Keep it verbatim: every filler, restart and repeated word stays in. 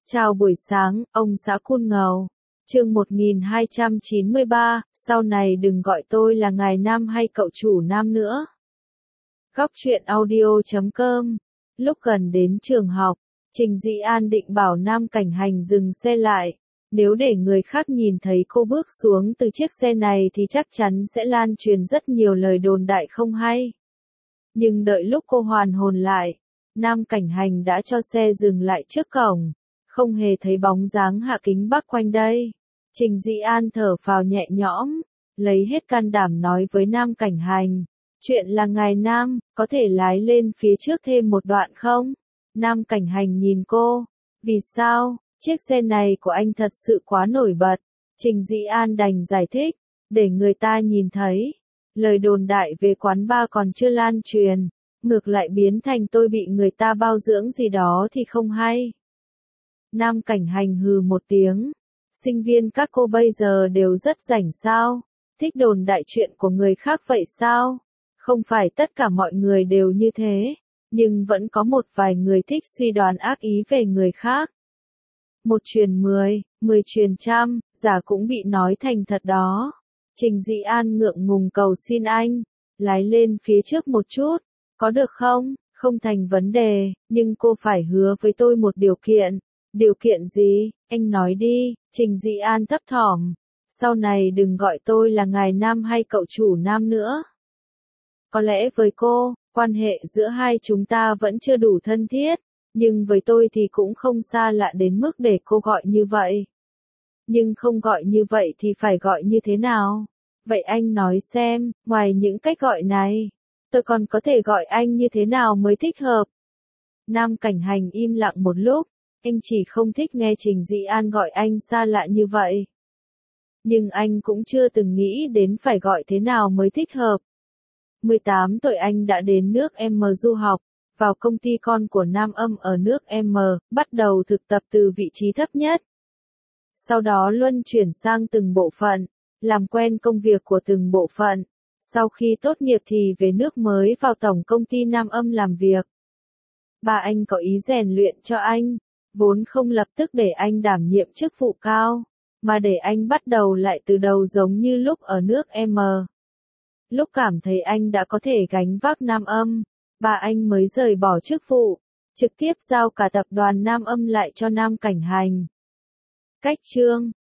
Chào buổi sáng, ông xã Cun Ngầu. Chương một nghìn hai trăm chín mươi ba, sau này đừng gọi tôi là ngài Nam hay cậu chủ Nam nữa. Góc truyện audio chấm com. Lúc gần đến trường học, Trình Dĩ An định bảo Nam Cảnh Hành dừng xe lại. Nếu để người khác nhìn thấy cô bước xuống từ chiếc xe này thì chắc chắn sẽ lan truyền rất nhiều lời đồn đại không hay. Nhưng đợi lúc cô hoàn hồn lại, Nam Cảnh Hành đã cho xe dừng lại trước cổng. Không hề thấy bóng dáng Hạ Kính Bắc quanh đây. Trình Dĩ An thở phào nhẹ nhõm, lấy hết can đảm nói với Nam Cảnh Hành. Chuyện là ngài Nam, có thể lái lên phía trước thêm một đoạn không? Nam Cảnh Hành nhìn cô. Vì sao? Chiếc xe này của anh thật sự quá nổi bật. Trình Dĩ An đành giải thích, để người ta nhìn thấy. Lời đồn đại về quán bar còn chưa lan truyền, ngược lại biến thành tôi bị người ta bao dưỡng gì đó thì không hay. Nam Cảnh Hành hừ một tiếng. Sinh viên các cô bây giờ đều rất rảnh sao? Thích đồn đại chuyện của người khác vậy sao? Không phải tất cả mọi người đều như thế, nhưng vẫn có một vài người thích suy đoán ác ý về người khác. Một truyền mười, mười truyền trăm, giả cũng bị nói thành thật đó. Trình Dĩ An ngượng ngùng cầu xin anh, lái lên phía trước một chút, có được không? Không thành vấn đề, nhưng cô phải hứa với tôi một điều kiện. Điều kiện gì? Anh nói đi. Trình Dĩ An thấp thỏm. Sau này đừng gọi tôi là ngài Nam hay cậu chủ Nam nữa. Có lẽ với cô, quan hệ giữa hai chúng ta vẫn chưa đủ thân thiết, nhưng với tôi thì cũng không xa lạ đến mức để cô gọi như vậy. Nhưng không gọi như vậy thì phải gọi như thế nào? Vậy anh nói xem, ngoài những cách gọi này, tôi còn có thể gọi anh như thế nào mới thích hợp? Nam Cảnh Hành im lặng một lúc. Anh chỉ không thích nghe Trình Dĩ An gọi anh xa lạ như vậy. Nhưng anh cũng chưa từng nghĩ đến phải gọi thế nào mới thích hợp. mười tám tuổi anh đã đến nước M du học, vào công ty con của Nam Âm ở nước M, bắt đầu thực tập từ vị trí thấp nhất. Sau đó luân chuyển sang từng bộ phận, làm quen công việc của từng bộ phận. Sau khi tốt nghiệp thì về nước mới vào tổng công ty Nam Âm làm việc. Ba anh có ý rèn luyện cho anh. Vốn không lập tức để anh đảm nhiệm chức vụ cao, mà để anh bắt đầu lại từ đầu giống như lúc ở nước M. Lúc cảm thấy anh đã có thể gánh vác Nam Âm, ba anh mới rời bỏ chức vụ, trực tiếp giao cả tập đoàn Nam Âm lại cho Nam Cảnh Hành. Cách chương